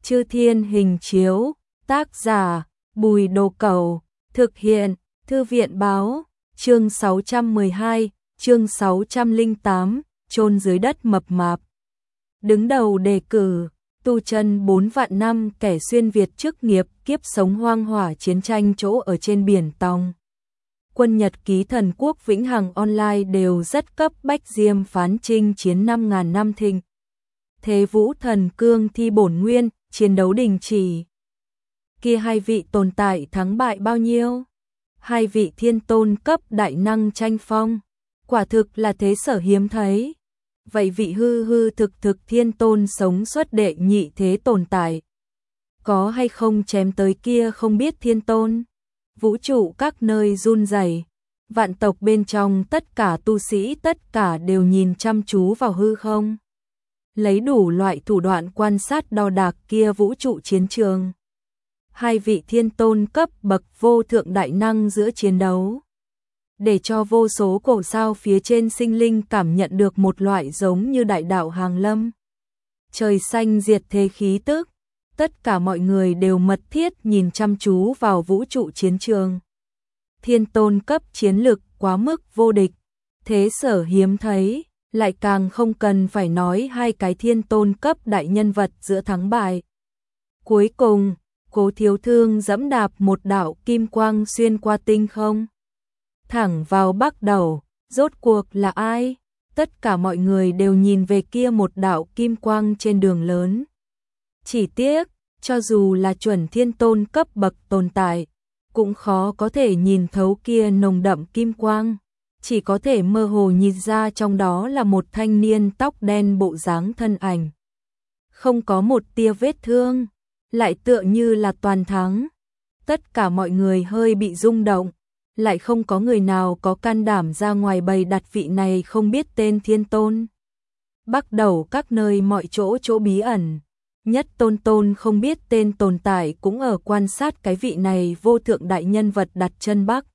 Chư Thiên Hình Chiếu, tác giả, Bùi Đồ Cẩu, thực hiện, Thư viện Báo, chương 612, chương 608, chôn dưới đất mập mạp. Đứng đầu đề cử, tu chân 4 vạn năm, kẻ xuyên Việt chức nghiệp, kiếp sống hoang hỏa chiến tranh chỗ ở trên biển Tòng. Quân Nhật ký thần quốc vĩnh hằng online đều rất cấp bách, diêm phán chinh chiến 5.000 năm thịnh. Thế vũ thần cương thi bổn nguyên, chiến đấu đình chỉ. Kia hai vị tồn tại thắng bại bao nhiêu? Hai vị thiên tôn cấp đại năng tranh phong, quả thực là thế sở hiếm thấy. Vậy vị hư thực thiên tôn sống xuất đệ nhị thế tồn tại, có hay không chém tới kia không biết thiên tôn? Vũ trụ các nơi run rẩy, vạn tộc bên trong tất cả tu sĩ tất cả đều nhìn chăm chú vào hư không, lấy đủ loại thủ đoạn quan sát đo đạc kia vũ trụ chiến trường. Hai vị thiên tôn cấp bậc vô thượng đại năng giữa chiến đấu, để cho vô số cổ sao phía trên sinh linh cảm nhận được một loại giống như đại đạo hàng lâm, trời xanh diệt thế khí tức. Tất cả mọi người đều mật thiết nhìn chăm chú vào vũ trụ chiến trường. Thiên tôn cấp chiến lực quá mức vô địch, thế sở hiếm thấy, lại càng không cần phải nói hai cái thiên tôn cấp đại nhân vật giữa thắng bại. Cuối cùng, Cố Thiếu Thương dẫm đạp một đạo kim quang xuyên qua tinh không, thẳng vào Bắc Đầu. Rốt cuộc là ai? Tất cả mọi người đều nhìn về kia một đạo kim quang trên đường lớn. Chỉ tiếc, cho dù là chuẩn thiên tôn cấp bậc tồn tại, cũng khó có thể nhìn thấu kia nồng đậm kim quang, chỉ có thể mơ hồ nhìn ra trong đó là một thanh niên tóc đen bộ dáng thân ảnh. Không có một tia vết thương, lại tựa như là toàn thắng. Tất cả mọi người hơi bị rung động, lại không có người nào có can đảm ra ngoài bày đặt vị này không biết tên thiên tôn. Bắt đầu các nơi mọi chỗ bí ẩn, nhất tôn không biết tên tồn tại cũng ở quan sát cái vị này vô thượng đại nhân vật đặt chân Bắc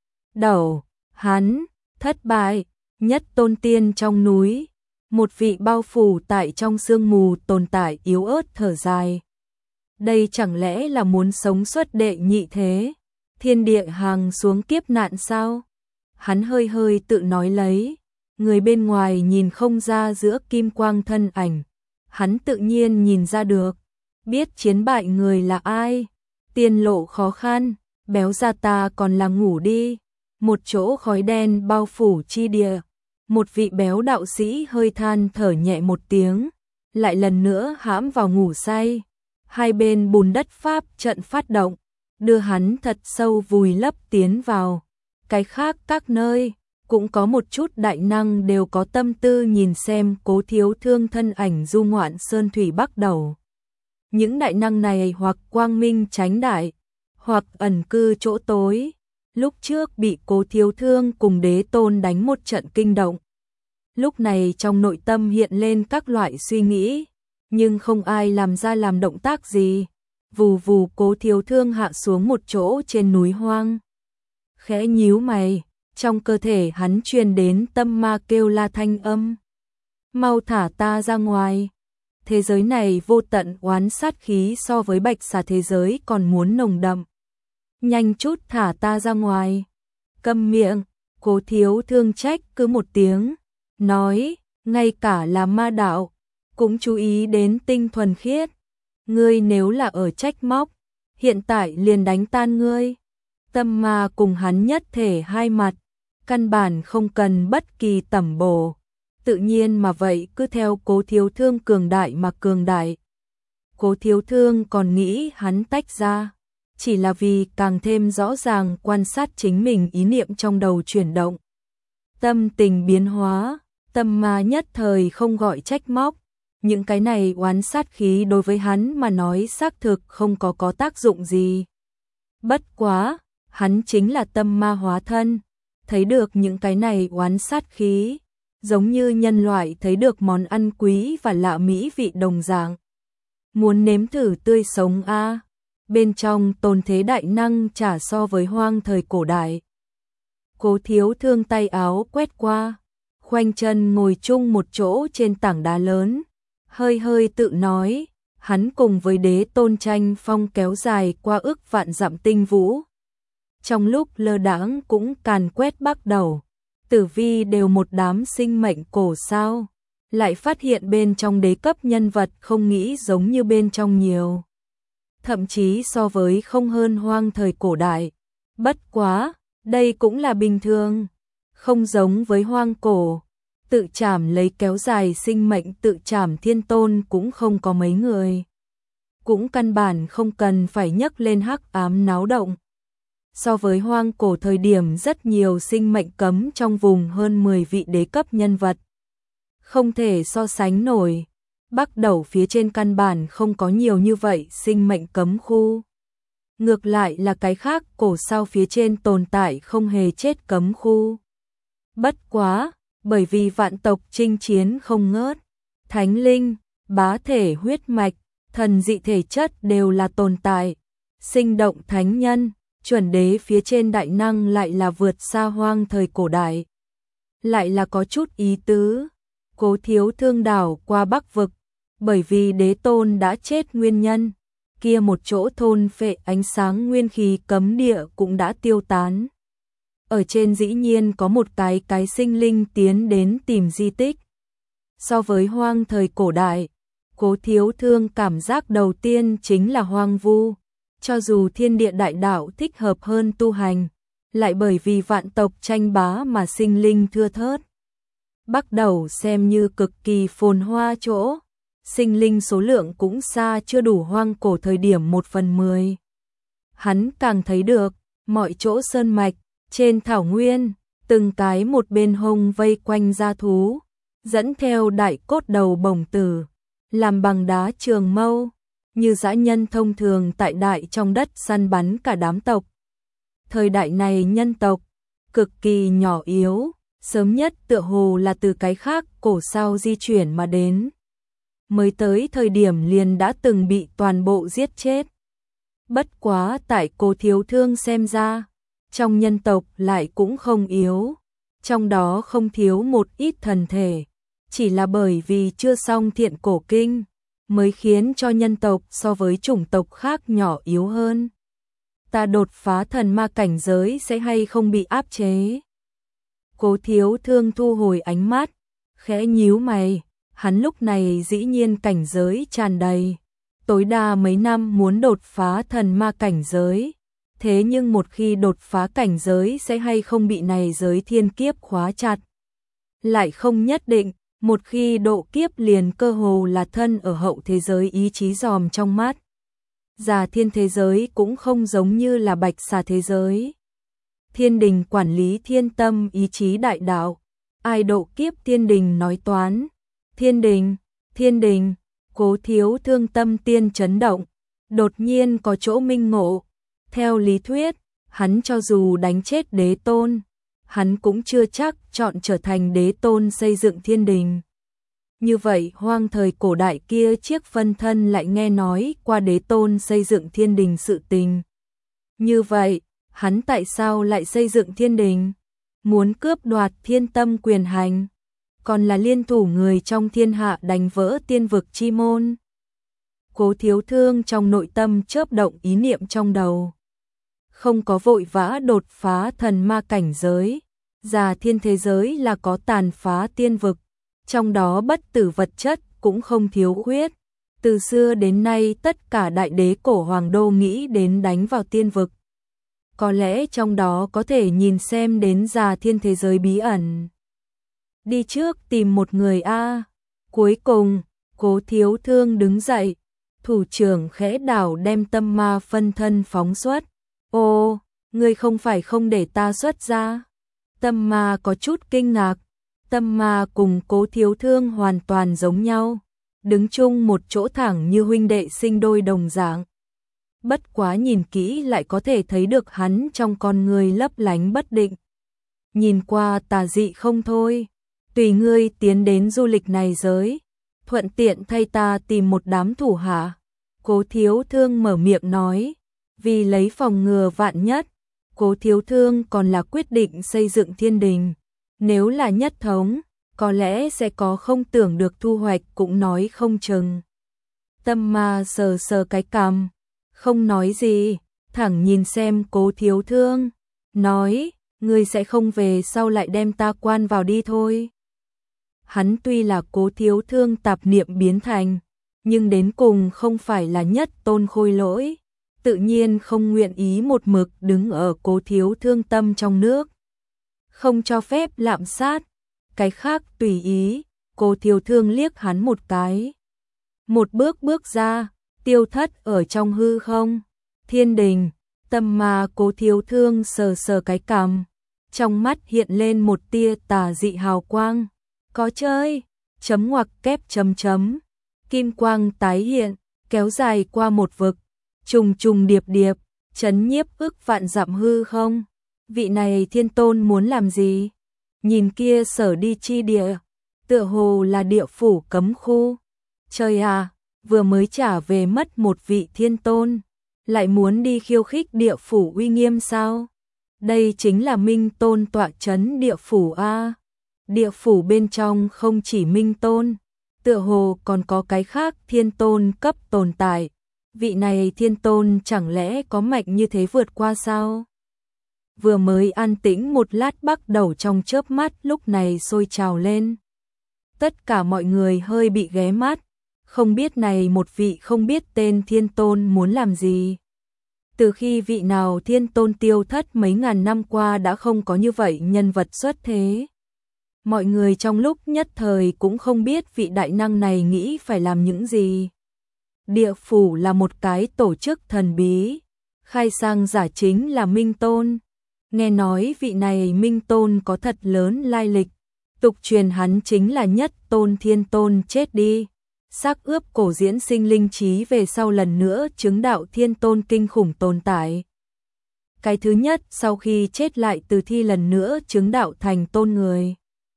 Đầu. Hắn thất bại. Nhất tôn tiên trong núi, một vị bao phủ tại trong sương mù tồn tại yếu ớt thở dài. Đây chẳng lẽ là muốn sống xuất đệ nhị thế, thiên địa hàng xuống kiếp nạn sao? Hắn hơi tự nói lấy, người bên ngoài nhìn không ra giữa kim quang thân ảnh, hắn tự nhiên nhìn ra được, biết chiến bại người là ai. Tiên lộ khó khăn, béo ra ta còn là ngủ đi. Một chỗ khói đen bao phủ chi địa, một vị béo đạo sĩ hơi than thở nhẹ một tiếng, lại lần nữa hãm vào ngủ say. Hai bên bùn đất pháp trận phát động, đưa hắn thật sâu vùi lấp tiến vào. Cái khác các nơi, cũng có một chút đại năng đều có tâm tư nhìn xem Cố Thiếu Thương thân ảnh du ngoạn sơn thủy Bắc Đầu. Những đại năng này hoặc quang minh chánh đại, hoặc ẩn cư chỗ tối, lúc trước bị Cố Thiếu Thương cùng Đế Tôn đánh một trận kinh động. Lúc này trong nội tâm hiện lên các loại suy nghĩ, nhưng không ai làm động tác gì. Vù vù, Cố Thiếu Thương hạ xuống một chỗ trên núi hoang, khẽ nhíu mày, trong cơ thể hắn truyền đến tâm ma kêu la thanh âm. Mau thả ta ra ngoài. Thế giới này vô tận oán sát khí so với bạch xà thế giới còn muốn nồng đậm. Nhanh chút thả ta ra ngoài. Câm miệng. Cố Thiếu Thương trách cứ một tiếng, nói, ngay cả là ma đạo cũng chú ý đến tinh thuần khiết. Ngươi nếu là ở trách móc, hiện tại liền đánh tan ngươi. Tâm ma cùng hắn nhất thể hai mặt, căn bản không cần bất kỳ tẩm bổ, tự nhiên mà vậy cứ theo Cố Thiếu Thương cường đại mà cường đại. Cố Thiếu Thương còn nghĩ hắn tách ra, chỉ là vì càng thêm rõ ràng quan sát chính mình ý niệm trong đầu chuyển động. Tâm tình biến hóa, tâm ma nhất thời không gọi trách móc. Những cái này oán sát khí đối với hắn mà nói xác thực không có tác dụng gì. Bất quá, hắn chính là tâm ma hóa thân, thấy được những cái này oán sát khí, giống như nhân loại thấy được món ăn quý và lạ mỹ vị đồng dạng. Muốn nếm thử tươi sống a? Bên trong tồn thế đại năng chả so với hoang thời cổ đại. Cố Thiếu Thương tay áo quét qua, khoanh chân ngồi chung một chỗ trên tảng đá lớn, hơi tự nói, hắn cùng với đế tôn tranh phong kéo dài qua ức vạn dặm tinh vũ. Trong lúc lơ đãng cũng càn quét Bắc Đầu, Tử Vi đều một đám sinh mệnh cổ sao, lại phát hiện bên trong đế cấp nhân vật không nghĩ giống như bên trong nhiều. Thậm chí so với không hơn hoang thời cổ đại. Bất quá, đây cũng là bình thường, không giống với hoang cổ. Tự trảm lấy kéo dài sinh mệnh tự trảm thiên tôn cũng không có mấy người. Cũng căn bản không cần phải nhắc lên hắc ám náo động. So với hoang cổ thời điểm rất nhiều sinh mệnh cấm trong vùng hơn 10 vị đế cấp nhân vật. Không thể so sánh nổi. Bắc Đầu phía trên căn bản không có nhiều như vậy sinh mệnh cấm khu. Ngược lại là cái khác cổ sao phía trên tồn tại không hề chết cấm khu. Bất quá, bởi vì vạn tộc chinh chiến không ngớt, thánh linh, bá thể huyết mạch, thần dị thể chất đều là tồn tại. Sinh động thánh nhân, chuẩn đế phía trên đại năng lại là vượt xa hoang thời cổ đại. Lại là có chút ý tứ. Cố Thiếu Thương đảo qua Bắc vực, bởi vì đế tôn đã chết nguyên nhân, kia một chỗ thôn phệ ánh sáng nguyên khí cấm địa cũng đã tiêu tán. Ở trên dĩ nhiên có một cái sinh linh tiến đến tìm di tích. So với hoang thời cổ đại, Cố Thiếu Thương cảm giác đầu tiên chính là hoang vu. Cho dù thiên địa đại đạo thích hợp hơn tu hành, lại bởi vì vạn tộc tranh bá mà sinh linh thưa thớt. Bắc Đầu xem như cực kỳ phồn hoa chỗ, sinh linh số lượng cũng xa chưa đủ hoang cổ thời điểm 1/10. Hắn càng thấy được, mọi chỗ sơn mạch, trên thảo nguyên, từng cái một bên hông vây quanh gia thú, dẫn theo đại cốt đầu bổng tử, làm bằng đá trường mâu, như dã nhân thông thường tại đại trong đất săn bắn cả đám tộc. Thời đại này nhân tộc, cực kỳ nhỏ yếu, sớm nhất tựa hồ là từ cái khác cổ sao di chuyển mà đến. Mới tới thời điểm liền đã từng bị toàn bộ giết chết. Bất quá tại Cố Thiếu Thương xem ra, trong nhân tộc lại cũng không yếu, trong đó không thiếu một ít thần thể, chỉ là bởi vì chưa xong thiện cổ kinh, mới khiến cho nhân tộc so với chủng tộc khác nhỏ yếu hơn. Ta đột phá thần ma cảnh giới sẽ hay không bị áp chế? Cố Thiếu Thương thu hồi ánh mắt, khẽ nhíu mày, hắn lúc này dĩ nhiên cảnh giới tràn đầy, tối đa mấy năm muốn đột phá thần ma cảnh giới, thế nhưng một khi đột phá cảnh giới sẽ hay không bị này giới thiên kiếp khóa chặt. Lại không nhất định, một khi độ kiếp liền cơ hồ là thân ở hậu thế giới ý chí giòm trong mắt. Già thiên thế giới cũng không giống như là bạch xà thế giới. Thiên đình quản lý thiên tâm ý chí đại đạo, ai độ kiếp thiên đình nói toán. Thiên đình, Cố Thiếu Thương tâm tiên chấn động, đột nhiên có chỗ minh ngộ. Theo lý thuyết, hắn cho dù đánh chết đế tôn, hắn cũng chưa chắc chọn trở thành đế tôn xây dựng thiên đình. Như vậy hoang thời cổ đại kia chiếc phân thân lại nghe nói qua đế tôn xây dựng thiên đình sự tình. Như vậy, hắn tại sao lại xây dựng thiên đình? Muốn cướp đoạt thiên tâm quyền hành, còn là liên thủ người trong thiên hạ đánh vỡ tiên vực chi môn. Cố Thiếu Thương trong nội tâm chớp động ý niệm trong đầu. Không có vội vã đột phá thần ma cảnh giới, già thiên thế giới là có tàn phá tiên vực, trong đó bất tử vật chất cũng không thiếu khuyết. Từ xưa đến nay tất cả đại đế cổ hoàng đô nghĩ đến đánh vào tiên vực. Có lẽ trong đó có thể nhìn xem đến già thiên thế giới bí ẩn. Đi trước tìm một người a. Cuối cùng, Cố Thiếu Thương đứng dậy, thủ trưởng khẽ đảo đem tâm ma phân thân phóng xuất. Ô, ngươi không phải không để ta xuất ra. Tâm ma có chút kinh ngạc. Tâm ma cùng Cố Thiếu Thương hoàn toàn giống nhau, đứng chung một chỗ thẳng như huynh đệ sinh đôi đồng dạng. Bất quá nhìn kỹ lại có thể thấy được hắn trong con người lấp lánh bất định. Nhìn qua tà dị không thôi, tùy ngươi tiến đến du lịch này giới, thuận tiện thay ta tìm một đám thủ hạ. Cố Thiếu Thương mở miệng nói, vì lấy phòng ngừa vạn nhất, Cố Thiếu Thương còn là quyết định xây dựng thiên đình. Nếu là nhất thống, có lẽ sẽ có không tưởng được thu hoạch cũng nói không chừng. Tâm Ma sờ sờ cái cằm, không nói gì, thẳng nhìn xem Cố Thiếu Thương, nói, ngươi sẽ không về sau lại đem ta quan vào đi thôi. Hắn tuy là Cố Thiếu Thương tạp niệm biến thành, nhưng đến cùng không phải là nhất tôn khôi lỗi, tự nhiên không nguyện ý một mực đứng ở Cố Thiếu Thương tâm trong nước. Không cho phép lạm sát, cái khác tùy ý. Cố Thiếu Thương liếc hắn một cái. Một bước bước ra, tiêu thất ở trong hư không. Thiên đình, Tâm Ma Cố Thiếu Thương sờ sờ cái cằm, trong mắt hiện lên một tia tà dị hào quang. Có chơi, chấm ngoặc kép chấm chấm. Kim quang tái hiện, kéo dài qua một vực, trùng trùng điệp điệp, chấn nhiếp ức vạn dặm hư không. Vị này thiên tôn muốn làm gì? Nhìn kia sở đi chi địa, tựa hồ là địa phủ cấm khu. Trời à, vừa mới trả về mất một vị thiên tôn, lại muốn đi khiêu khích địa phủ uy nghiêm sao? Đây chính là Minh Tôn tọa trấn địa phủ a. Địa phủ bên trong không chỉ Minh Tôn, tựa hồ còn có cái khác thiên tôn cấp tồn tại. Vị này thiên tôn chẳng lẽ có mạnh như thế vượt qua sao? Vừa mới an tĩnh một lát bắt đầu trong chớp mắt lúc này sôi trào lên. Tất cả mọi người hơi bị ghé mắt, không biết này một vị không biết tên thiên tôn muốn làm gì. Từ khi vị nào thiên tôn tiêu thất mấy ngàn năm qua đã không có như vậy nhân vật xuất thế. Mọi người trong lúc nhất thời cũng không biết vị đại năng này nghĩ phải làm những gì. Địa phủ là một cái tổ chức thần bí, khai sang giả chính là Minh Tôn. Nghe nói vị này Minh Tôn có thật lớn lai lịch, tục truyền hắn chính là nhất tôn thiên tôn chết đi, xác ướp cổ diễn sinh linh trí về sau lần nữa chứng đạo thiên tôn kinh khủng tồn tại. Cái thứ nhất sau khi chết lại từ thi lần nữa chứng đạo thành tôn người.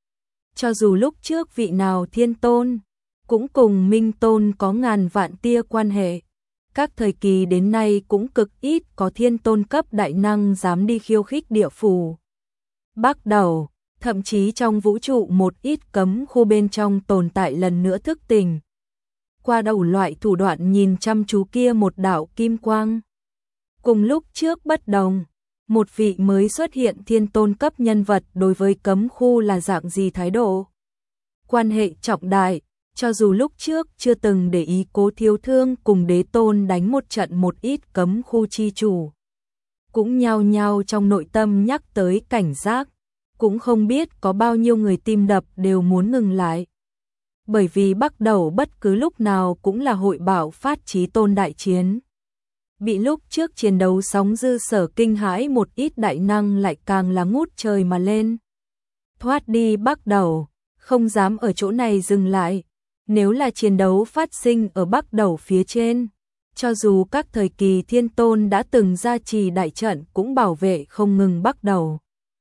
Cho dù lúc trước vị nào thiên tôn, cũng cùng Minh Tôn có ngàn vạn tia quan hệ. Các thời kỳ đến nay cũng cực ít có thiên tôn cấp đại năng dám đi khiêu khích địa phủ. Bắt đầu, thậm chí trong vũ trụ một ít cấm khu bên trong tồn tại lần nữa thức tỉnh. Qua đầu loại thủ đoạn nhìn chăm chú kia một đạo kim quang. Cùng lúc trước bất đồng, một vị mới xuất hiện thiên tôn cấp nhân vật đối với cấm khu là dạng gì thái độ. Quan hệ trọng đại, cho dù lúc trước chưa từng để ý Cố Thiếu Thương cùng đế tôn đánh một trận một ít cấm khu chi chủ. Cũng nhao nhao trong nội tâm nhắc tới cảnh giác, cũng không biết có bao nhiêu người tim đập đều muốn ngừng lại. Bởi vì bắt đầu bất cứ lúc nào cũng là hội bạo phát chí tôn đại chiến. Bị lúc trước chiến đấu sóng dư sở kinh hãi một ít đại năng lại càng là ngút trời mà lên. Thoát đi bắt đầu, không dám ở chỗ này dừng lại. Nếu là chiến đấu phát sinh ở Bắc Đầu phía trên, cho dù các thời kỳ thiên tôn đã từng gia trì đại trận cũng bảo vệ không ngừng Bắc Đầu.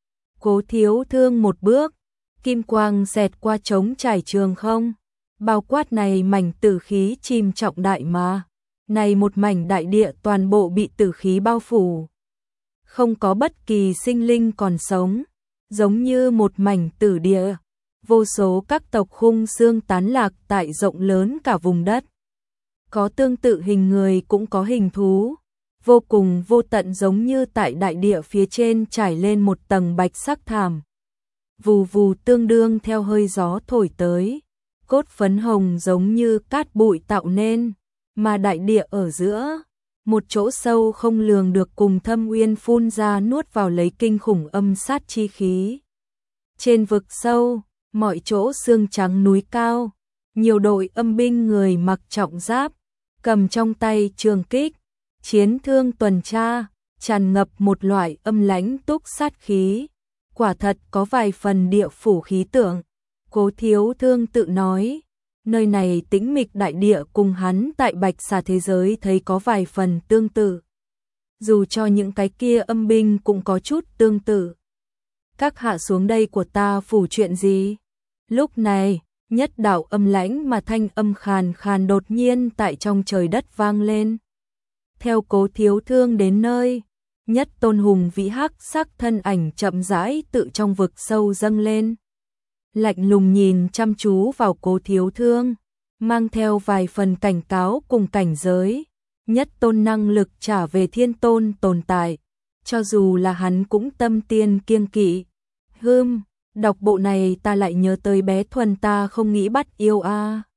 Cố Thiếu Thương một bước, kim quang xẹt qua trống trải trường không, bao quát này mảnh tử khí chìm trọng đại mà. Này một mảnh đại địa toàn bộ bị tử khí bao phủ. Không có bất kỳ sinh linh còn sống, giống như một mảnh tử địa. Vô số các tộc khung xương tán lạc tại rộng lớn cả vùng đất. Có tương tự hình người cũng có hình thú, vô cùng vô tận giống như tại đại địa phía trên trải lên một tầng bạch sắc thảm. Vù vù tương đương theo hơi gió thổi tới, cốt phấn hồng giống như cát bụi tạo nên, mà đại địa ở giữa, một chỗ sâu không lường được cùng thâm uyên phun ra nuốt vào lấy kinh khủng âm sát chi khí. Trên vực sâu, mọi chỗ xương trắng núi cao, nhiều đội âm binh người mặc trọng giáp, cầm trong tay trường kích, chiến thương tuần tra, tràn ngập một loại âm lãnh túc sát khí, quả thật có vài phần địa phủ khí tượng. Cố Thiếu Thương tự nói, nơi này tĩnh mịch đại địa cùng hắn tại Bạch Xà thế giới thấy có vài phần tương tự. Dù cho những cái kia âm binh cũng có chút tương tự. Các hạ xuống đây của ta phủ chuyện gì? Lúc này, nhất đạo âm lãnh mà thanh âm khàn khàn đột nhiên tại trong trời đất vang lên. Theo Cố Thiếu Thương đến nơi, nhất tôn hùng vĩ hắc sắc thân ảnh chậm rãi tự trong vực sâu dâng lên. Lạnh lùng nhìn chăm chú vào Cố Thiếu Thương, mang theo vài phần cảnh cáo cùng cảnh giới. Nhất tôn năng lực trả về thiên tôn tồn tại, cho dù là hắn cũng tâm tiên kiêng kỵ. Đọc bộ này ta lại nhớ tới bé Thuần ta không nghĩ bắt yêu a.